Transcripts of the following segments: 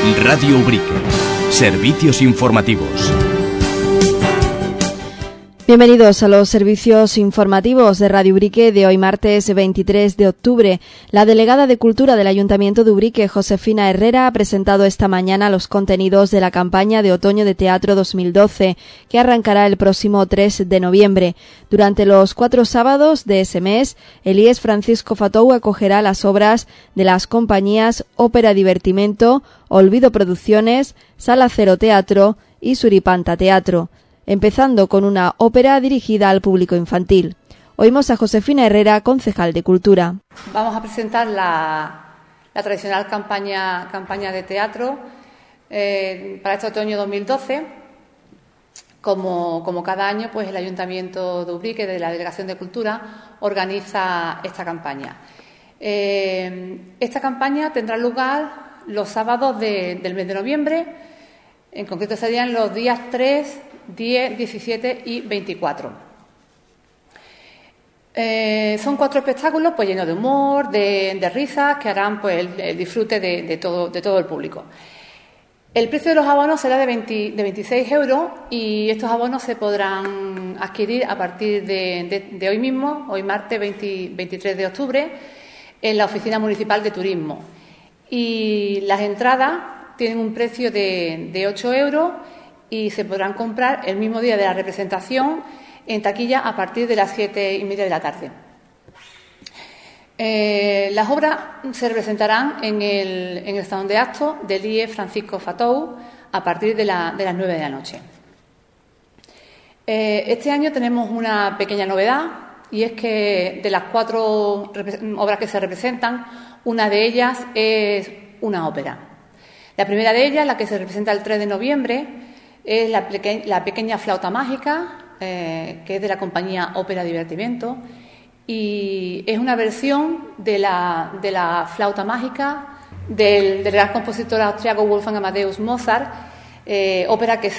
Radio Ubrique. Servicios informativos. Bienvenidos a los servicios informativos de Radio Ubrique de hoy martes 23 de octubre. La delegada de Cultura del Ayuntamiento de Ubrique, Josefina Herrera, ha presentado esta mañana los contenidos de la campaña de otoño de teatro 2012, que arrancará el próximo 3 de noviembre. Durante los 4 sábados de ese mes, el IES Francisco Fatou acogerá las obras de las compañías Ópera Divertimento, Olvido Producciones, Sala Cero Teatro y Suripanta Teatro, empezando con una ópera dirigida al público infantil. Oímos a Josefina Herrera, concejal de Cultura. Vamos a presentar la tradicional campaña de teatro para este otoño 2012. Como cada año, pues el Ayuntamiento de Ubrique, de la Delegación de Cultura, organiza esta campaña. Esta campaña tendrá lugar los sábados del mes de noviembre. En concreto serían los días 3, 10, 17 y 24. Son 4 espectáculos pues llenos de humor, de risas, que harán pues el disfrute de todo el público. El precio de los abonos será de 26 euros y estos abonos se podrán adquirir a partir de hoy mismo, hoy martes 23 de octubre, en la Oficina Municipal de Turismo. Y las entradas tienen un precio de 8 euros y se podrán comprar el mismo día de la representación en taquilla a partir de las 7:30 de la tarde. Las obras se representarán en el salón de actos del IES Francisco Fatou a partir de las 9 de la noche. Este año tenemos una pequeña novedad, y es que de las 4 obras que se representan, una de ellas es una ópera. La primera de ellas, la que se representa el 3 de noviembre, es la pequeña flauta mágica, que es de la compañía Ópera Divertimento, y es una versión de la flauta mágica del gran compositor austriaco Wolfgang Amadeus Mozart, ópera que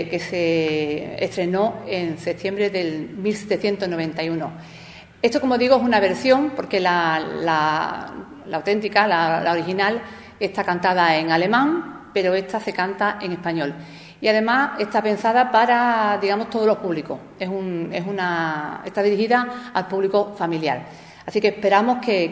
se estrenó en septiembre del 1791. Esto, como digo, es una versión porque la auténtica, la original, está cantada en alemán, pero esta se canta en español. Y además está pensada para, digamos, todos los públicos. Está dirigida al público familiar. Así que esperamos que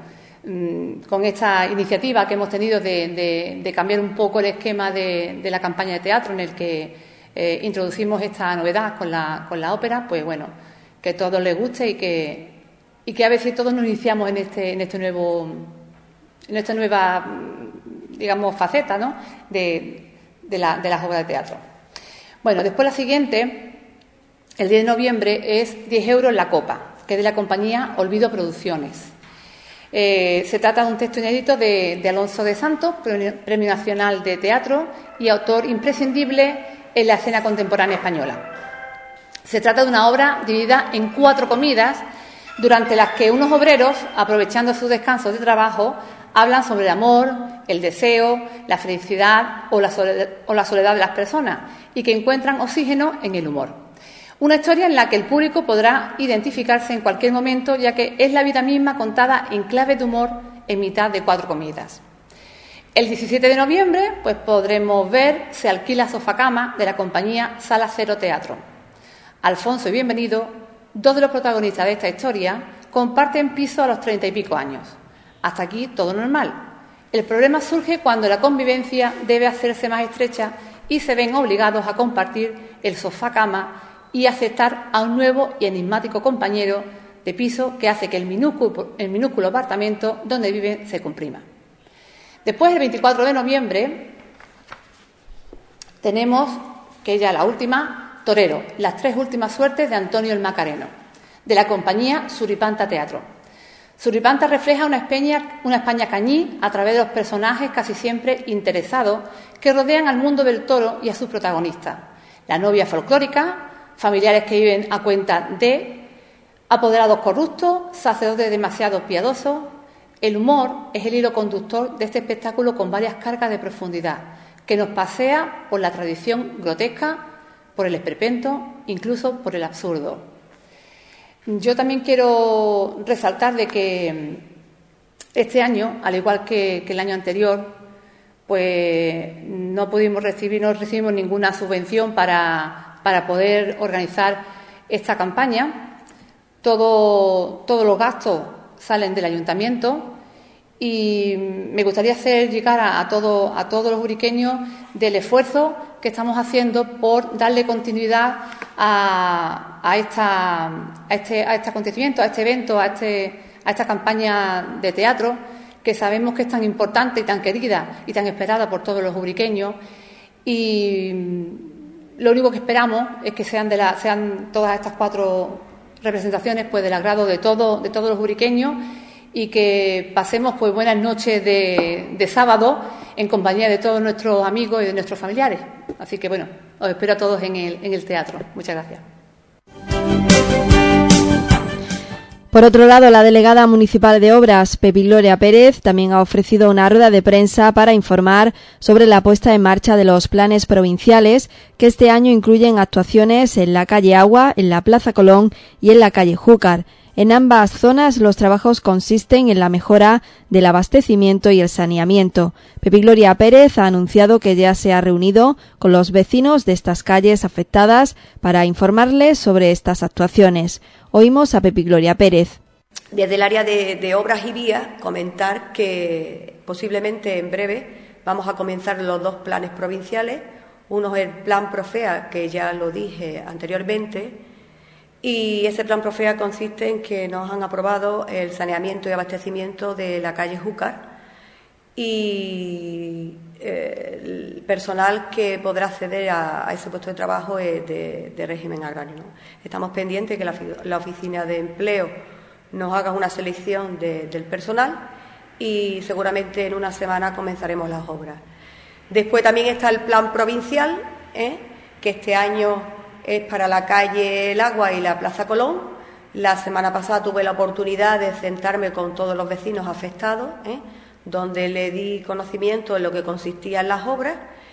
con esta iniciativa que hemos tenido de cambiar un poco el esquema de la campaña de teatro, en el que introducimos esta novedad con la ópera, pues bueno, que a todos les guste y que a ver si todos nos iniciamos en esta nueva, digamos, faceta, ¿no?, de las obras de teatro. Bueno, después la siguiente, el 10 de noviembre, es 10 euros la copa, que es de la compañía Olvido Producciones. Se trata de un texto inédito de Alonso de Santos, Premio Nacional de Teatro y autor imprescindible en la escena contemporánea española. Se trata de una obra dividida en 4 comidas, durante las que unos obreros, aprovechando sus descansos de trabajo, hablan sobre el amor, el deseo, la felicidad o la soledad de las personas, y que encuentran oxígeno en el humor. Una historia en la que el público podrá identificarse en cualquier momento, ya que es la vida misma contada en clave de humor en mitad de 4 comidas. El 17 de noviembre pues podremos ver Se alquila sofá-cama, de la compañía Sala Cero Teatro. Alfonso y Bienvenido, 2 de los protagonistas de esta historia, comparten piso a los 30 y pico años. Hasta aquí todo normal. El problema surge cuando la convivencia debe hacerse más estrecha y se ven obligados a compartir el sofá-cama y aceptar a un nuevo y enigmático compañero de piso que hace que el minúsculo apartamento donde viven se comprima. Después, el 24 de noviembre, tenemos, que ya la última, Torero, las 3 últimas suertes de Antonio el Macareno, de la compañía Suripanta Teatro. Suripanta refleja una España cañí a través de los personajes casi siempre interesados que rodean al mundo del toro y a sus protagonistas. La novia folclórica, familiares que viven a cuenta de, apoderados corruptos, sacerdotes demasiado piadosos. El humor es el hilo conductor de este espectáculo con varias cargas de profundidad, que nos pasea por la tradición grotesca, por el esperpento, incluso por el absurdo. Yo también quiero resaltar de que este año, al igual que el año anterior, pues no recibimos ninguna subvención para poder organizar esta campaña. Todos los gastos salen del ayuntamiento y me gustaría hacer llegar a todos los uriqueños del esfuerzo que estamos haciendo por darle continuidad a este acontecimiento, a este evento, a esta campaña de teatro, que sabemos que es tan importante y tan querida y tan esperada por todos los uriqueños. Y lo único que esperamos es que sean todas estas 4 representaciones pues del agrado de todos los uriqueños, y que pasemos pues buenas noches de sábado en compañía de todos nuestros amigos y de nuestros familiares. Así que bueno, os espero a todos en el teatro. Muchas gracias. Por otro lado, la delegada municipal de Obras, Pepi Gloria Pérez, también ha ofrecido una rueda de prensa para informar sobre la puesta en marcha de los planes provinciales, que este año incluyen actuaciones en la calle Agua, en la Plaza Colón y en la calle Júcar. En ambas zonas los trabajos consisten en la mejora del abastecimiento y el saneamiento. Pepi Gloria Pérez ha anunciado que ya se ha reunido con los vecinos de estas calles afectadas para informarles sobre estas actuaciones. Oímos a Pepi Gloria Pérez. Desde el área de Obras y Vías, comentar que posiblemente en breve vamos a comenzar los 2 planes provinciales. Uno es el Plan Profea, que ya lo dije anteriormente, y ese Plan Profea consiste en que nos han aprobado el saneamiento y abastecimiento de la calle Júcar y el personal que podrá acceder a ese puesto de trabajo es de régimen agrario, ¿no? Estamos pendientes que la Oficina de Empleo nos haga una selección del personal y seguramente en una semana comenzaremos las obras. Después también está el Plan Provincial, que este año es para la calle El Agua y la Plaza Colón. La semana pasada tuve la oportunidad de sentarme con todos los vecinos afectados, donde le di conocimiento de lo que consistían las obras,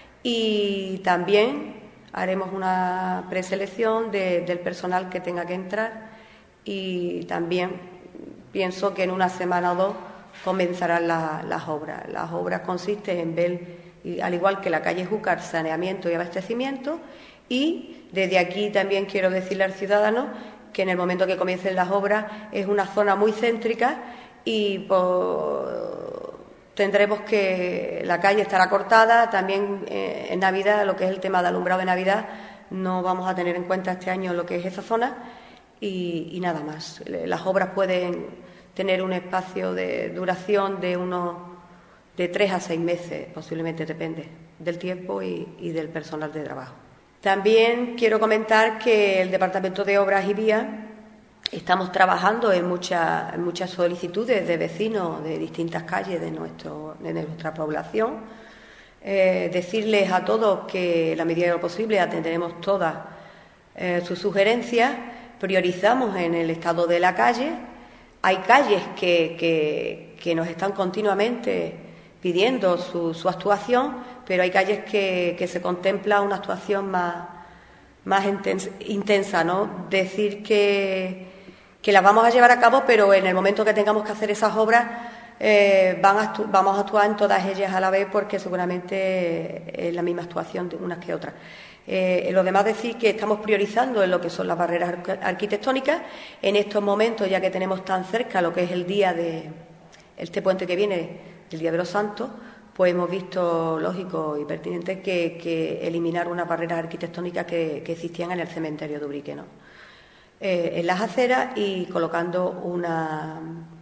y también haremos una preselección del personal que tenga que entrar, y también pienso que en una semana o 2 comenzarán las obras. Las obras consisten en ver, al igual que la calle Júcar, saneamiento y abastecimiento. Y desde aquí también quiero decirle al ciudadano que en el momento que comiencen las obras es una zona muy céntrica y tendremos que la calle estará cortada. También en Navidad, lo que es el tema de alumbrado de Navidad, no vamos a tener en cuenta este año lo que es esa zona y nada más. Las obras pueden tener un espacio de duración de 3 a 6 meses, posiblemente, depende del tiempo y del personal de trabajo. También quiero comentar que el Departamento de Obras y Vías estamos trabajando en muchas solicitudes de vecinos de distintas calles de nuestra población. Decirles a todos que en la medida de lo posible atenderemos todas sus sugerencias. Priorizamos en el estado de la calle. Hay calles que nos están continuamente pidiendo su actuación, pero hay calles que se contempla una actuación más intensa, ¿no? Decir que las vamos a llevar a cabo, pero en el momento que tengamos que hacer esas obras vamos a actuar en todas ellas a la vez, porque seguramente es la misma actuación de unas que otras. Lo demás, decir que estamos priorizando en lo que son las barreras arquitectónicas. En estos momentos, ya que tenemos tan cerca lo que es el día este puente que viene, el Día de los Santos, pues hemos visto lógico y pertinente que eliminar unas barreras arquitectónicas que existían en el cementerio de Ubrique, ¿no? En las aceras, y colocando una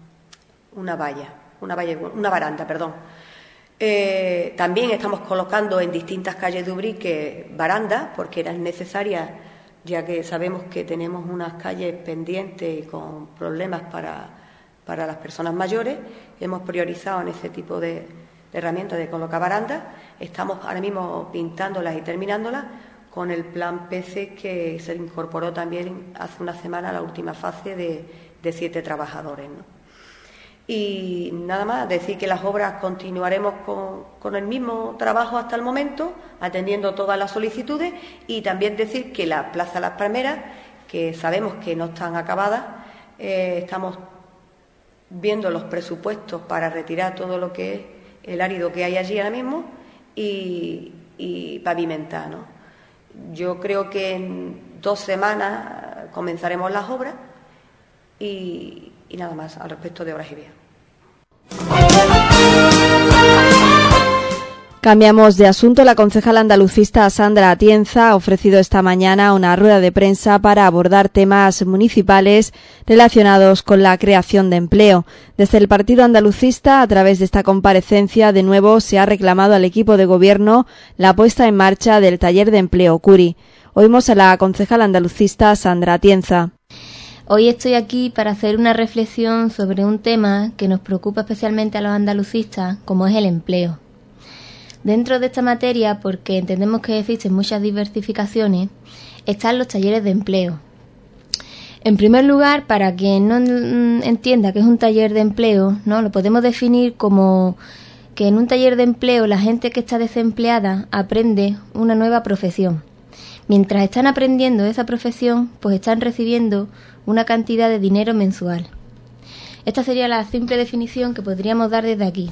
baranda. También estamos colocando en distintas calles de Ubrique barandas, porque eran necesarias, ya que sabemos que tenemos unas calles pendientes y con problemas para las personas mayores. Hemos priorizado en ese tipo de herramientas de colocar barandas. Estamos ahora mismo pintándolas y terminándolas con el plan PC, que se incorporó también hace una semana a la última fase de 7 trabajadores, ¿no? Y nada más, decir que las obras continuaremos con el mismo trabajo hasta el momento, atendiendo todas las solicitudes, y también decir que la Plaza Las Palmeras, que sabemos que no están acabadas, estamos viendo los presupuestos para retirar todo lo que es el árido que hay allí ahora mismo, y pavimentar, ¿no? Yo creo que en 2 semanas comenzaremos las obras y nada más al respecto de Obras y Vías. Cambiamos de asunto. La concejala andalucista Sandra Atienza ha ofrecido esta mañana una rueda de prensa para abordar temas municipales relacionados con la creación de empleo. Desde el partido andalucista, a través de esta comparecencia, de nuevo se ha reclamado al equipo de gobierno la puesta en marcha del taller de empleo Curi. Oímos a la concejala andalucista Sandra Atienza. Hoy estoy aquí para hacer una reflexión sobre un tema que nos preocupa especialmente a los andalucistas, como es el empleo. Dentro de esta materia, porque entendemos que existen muchas diversificaciones, están los talleres de empleo. En primer lugar, para quien no entienda qué es un taller de empleo, ¿no?, lo podemos definir como que en un taller de empleo la gente que está desempleada aprende una nueva profesión. Mientras están aprendiendo esa profesión, pues están recibiendo una cantidad de dinero mensual. Esta sería la simple definición que podríamos dar desde aquí.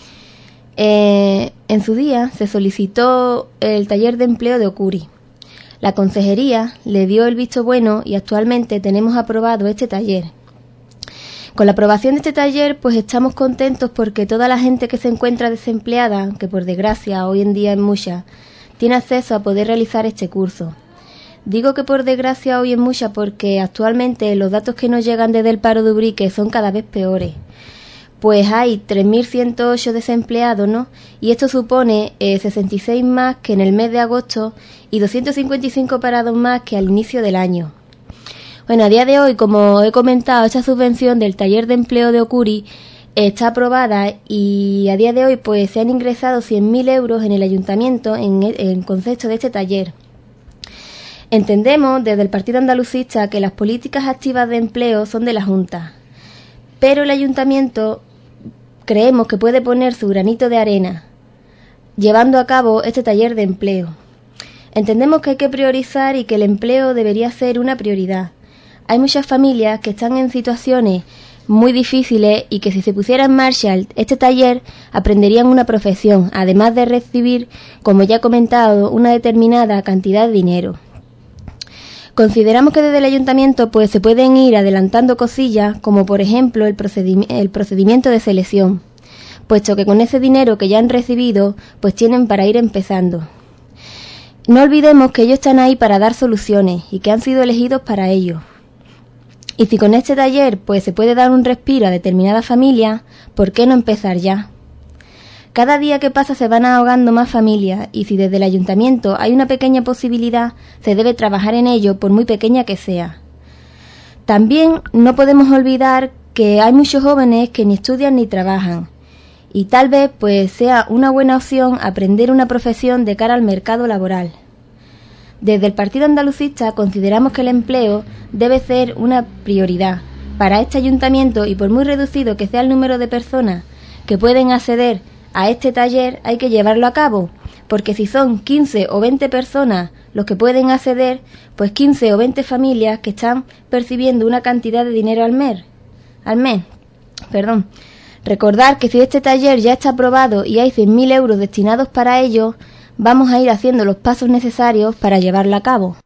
En su día se solicitó el taller de empleo de Ocuri. La consejería le dio el visto bueno y actualmente tenemos aprobado este taller. Con la aprobación de este taller, pues estamos contentos porque toda la gente que se encuentra desempleada, que por desgracia hoy en día es mucha, tiene acceso a poder realizar este curso. Digo que por desgracia hoy es mucha porque actualmente los datos que nos llegan desde el paro de Ubrique son cada vez peores. Pues hay 3.108 desempleados, ¿no? Y esto supone 66 más que en el mes de agosto y 255 parados más que al inicio del año. Bueno, a día de hoy, como he comentado, esta subvención del taller de empleo de Ocuri está aprobada y a día de hoy pues se han ingresado 100.000 euros en el ayuntamiento en concepto de este taller. Entendemos desde el Partido Andalucista que las políticas activas de empleo son de la Junta, pero el ayuntamiento creemos que puede poner su granito de arena llevando a cabo este taller de empleo. Entendemos que hay que priorizar y que el empleo debería ser una prioridad. Hay muchas familias que están en situaciones muy difíciles y que si se pusiera en marcha este taller aprenderían una profesión, además de recibir, como ya he comentado, una determinada cantidad de dinero. Consideramos que desde el ayuntamiento pues se pueden ir adelantando cosillas, como por ejemplo el procedimiento de selección, puesto que con ese dinero que ya han recibido pues tienen para ir empezando. No olvidemos que ellos están ahí para dar soluciones y que han sido elegidos para ello. Y si con este taller pues se puede dar un respiro a determinadas familias, ¿por qué no empezar ya? Cada día que pasa se van ahogando más familias y si desde el ayuntamiento hay una pequeña posibilidad, se debe trabajar en ello por muy pequeña que sea. También no podemos olvidar que hay muchos jóvenes que ni estudian ni trabajan y tal vez pues sea una buena opción aprender una profesión de cara al mercado laboral. Desde el Partido Andalucista consideramos que el empleo debe ser una prioridad para este ayuntamiento y por muy reducido que sea el número de personas que pueden acceder a este taller hay que llevarlo a cabo, porque si son 15 o 20 personas los que pueden acceder, pues 15 o 20 familias que están percibiendo una cantidad de dinero al mes. Recordar que si este taller ya está aprobado y hay 100.000 euros destinados para ello, vamos a ir haciendo los pasos necesarios para llevarlo a cabo.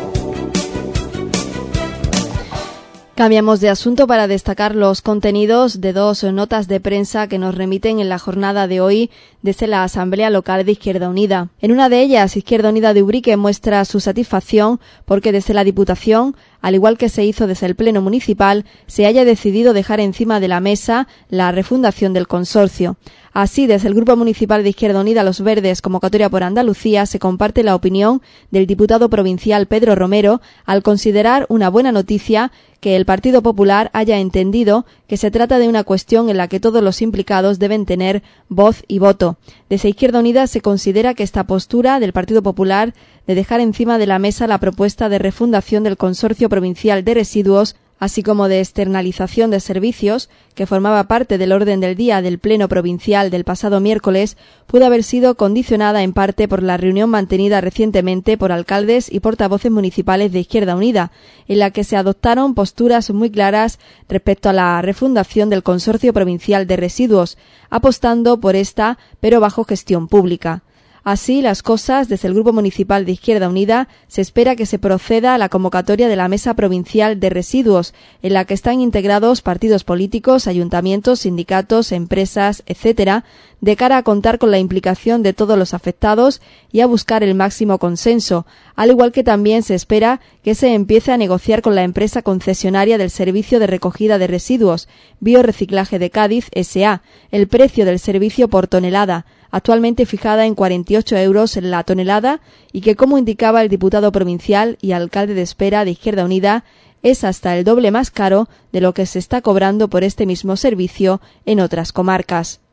Cambiamos de asunto para destacar los contenidos de 2 notas de prensa que nos remiten en la jornada de hoy desde la Asamblea Local de Izquierda Unida. En una de ellas, Izquierda Unida de Ubrique muestra su satisfacción porque desde la Diputación, al igual que se hizo desde el Pleno Municipal, se haya decidido dejar encima de la mesa la refundación del consorcio. Así, desde el Grupo Municipal de Izquierda Unida Los Verdes, Convocatoria por Andalucía, se comparte la opinión del diputado provincial Pedro Romero al considerar una buena noticia que el Partido Popular haya entendido que se trata de una cuestión en la que todos los implicados deben tener voz y voto. Desde Izquierda Unida se considera que esta postura del Partido Popular de dejar encima de la mesa la propuesta de refundación del Consorcio Provincial de Residuos, así como de externalización de servicios, que formaba parte del orden del día del Pleno Provincial del pasado miércoles, pudo haber sido condicionada en parte por la reunión mantenida recientemente por alcaldes y portavoces municipales de Izquierda Unida, en la que se adoptaron posturas muy claras respecto a la refundación del Consorcio Provincial de Residuos, apostando por esta, pero bajo gestión pública. Así las cosas, desde el Grupo Municipal de Izquierda Unida se espera que se proceda a la convocatoria de la Mesa Provincial de Residuos, en la que están integrados partidos políticos, ayuntamientos, sindicatos, empresas, etcétera, de cara a contar con la implicación de todos los afectados y a buscar el máximo consenso, al igual que también se espera que se empiece a negociar con la empresa concesionaria del servicio de recogida de residuos, Bioreciclaje de Cádiz S.A., el precio del servicio por tonelada, actualmente fijada en 48 euros en la tonelada, y que, como indicaba el diputado provincial y alcalde de Espera de Izquierda Unida, es hasta el doble más caro de lo que se está cobrando por este mismo servicio en otras comarcas.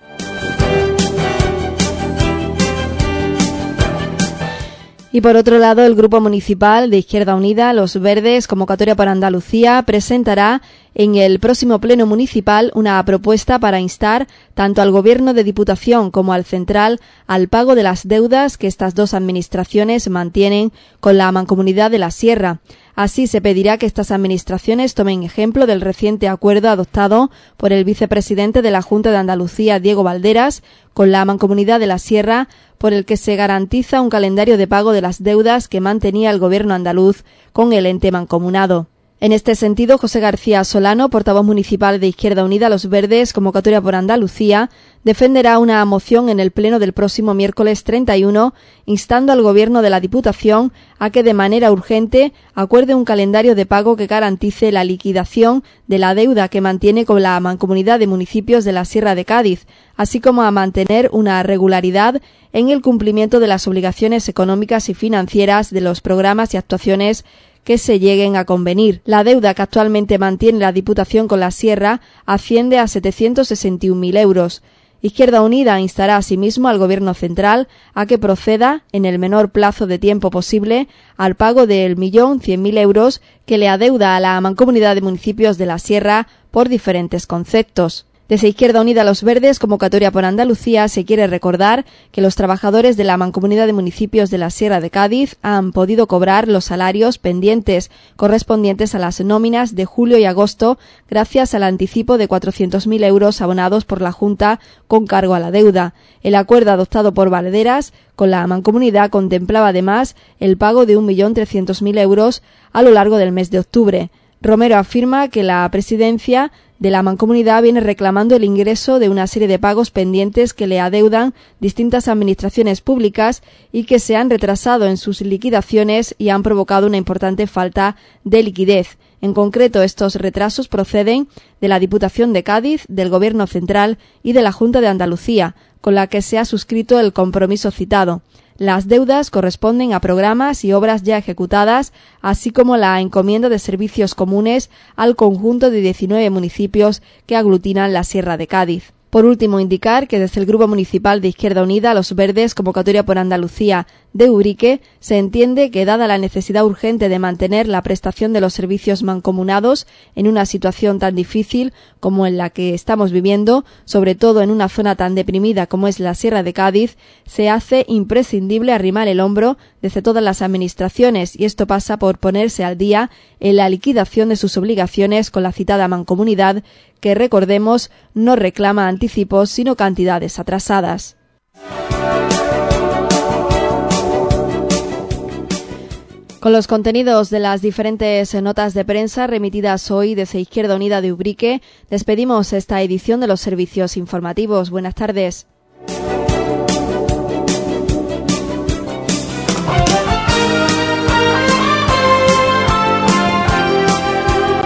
Y por otro lado, el Grupo Municipal de Izquierda Unida, Los Verdes, Convocatoria por Andalucía, presentará en el próximo Pleno Municipal una propuesta para instar tanto al Gobierno de Diputación como al Central al pago de las deudas que estas dos administraciones mantienen con la Mancomunidad de la Sierra. Así se pedirá que estas administraciones tomen ejemplo del reciente acuerdo adoptado por el vicepresidente de la Junta de Andalucía, Diego Valderas, con la Mancomunidad de la Sierra, por el que se garantiza un calendario de pago de las deudas que mantenía el Gobierno andaluz con el ente mancomunado. En este sentido, José García Solano, portavoz municipal de Izquierda Unida, Los Verdes, Convocatoria por Andalucía, defenderá una moción en el Pleno del próximo miércoles 31, instando al Gobierno de la Diputación a que de manera urgente acuerde un calendario de pago que garantice la liquidación de la deuda que mantiene con la Mancomunidad de Municipios de la Sierra de Cádiz, así como a mantener una regularidad en el cumplimiento de las obligaciones económicas y financieras de los programas y actuaciones que se lleguen a convenir. La deuda que actualmente mantiene la Diputación con la Sierra asciende a 761.000 euros. Izquierda Unida instará asimismo al Gobierno central a que proceda, en el menor plazo de tiempo posible, al pago del 1.100.000 euros que le adeuda a la Mancomunidad de Municipios de la Sierra por diferentes conceptos. Desde Izquierda Unida, Los Verdes, Convocatoria por Andalucía, se quiere recordar que los trabajadores de la Mancomunidad de Municipios de la Sierra de Cádiz han podido cobrar los salarios pendientes correspondientes a las nóminas de julio y agosto gracias al anticipo de 400.000 euros abonados por la Junta con cargo a la deuda. El acuerdo adoptado por Valderas con la Mancomunidad contemplaba además el pago de 1.300.000 euros a lo largo del mes de octubre. Romero afirma que la presidencia de la Mancomunidad viene reclamando el ingreso de una serie de pagos pendientes que le adeudan distintas administraciones públicas y que se han retrasado en sus liquidaciones y han provocado una importante falta de liquidez. En concreto, estos retrasos proceden de la Diputación de Cádiz, del Gobierno central y de la Junta de Andalucía, con la que se ha suscrito el compromiso citado. Las deudas corresponden a programas y obras ya ejecutadas, así como la encomienda de servicios comunes al conjunto de 19 municipios que aglutinan la Sierra de Cádiz. Por último, indicar que desde el Grupo Municipal de Izquierda Unida, Los Verdes, Convocatoria por Andalucía de Ubrique, se entiende que, dada la necesidad urgente de mantener la prestación de los servicios mancomunados en una situación tan difícil como en la que estamos viviendo, sobre todo en una zona tan deprimida como es la Sierra de Cádiz, se hace imprescindible arrimar el hombro desde todas las administraciones, y esto pasa por ponerse al día en la liquidación de sus obligaciones con la citada mancomunidad, que, recordemos, no reclama anticipos sino cantidades atrasadas. Con los contenidos de las diferentes notas de prensa remitidas hoy desde Izquierda Unida de Ubrique, despedimos esta edición de los servicios informativos. Buenas tardes.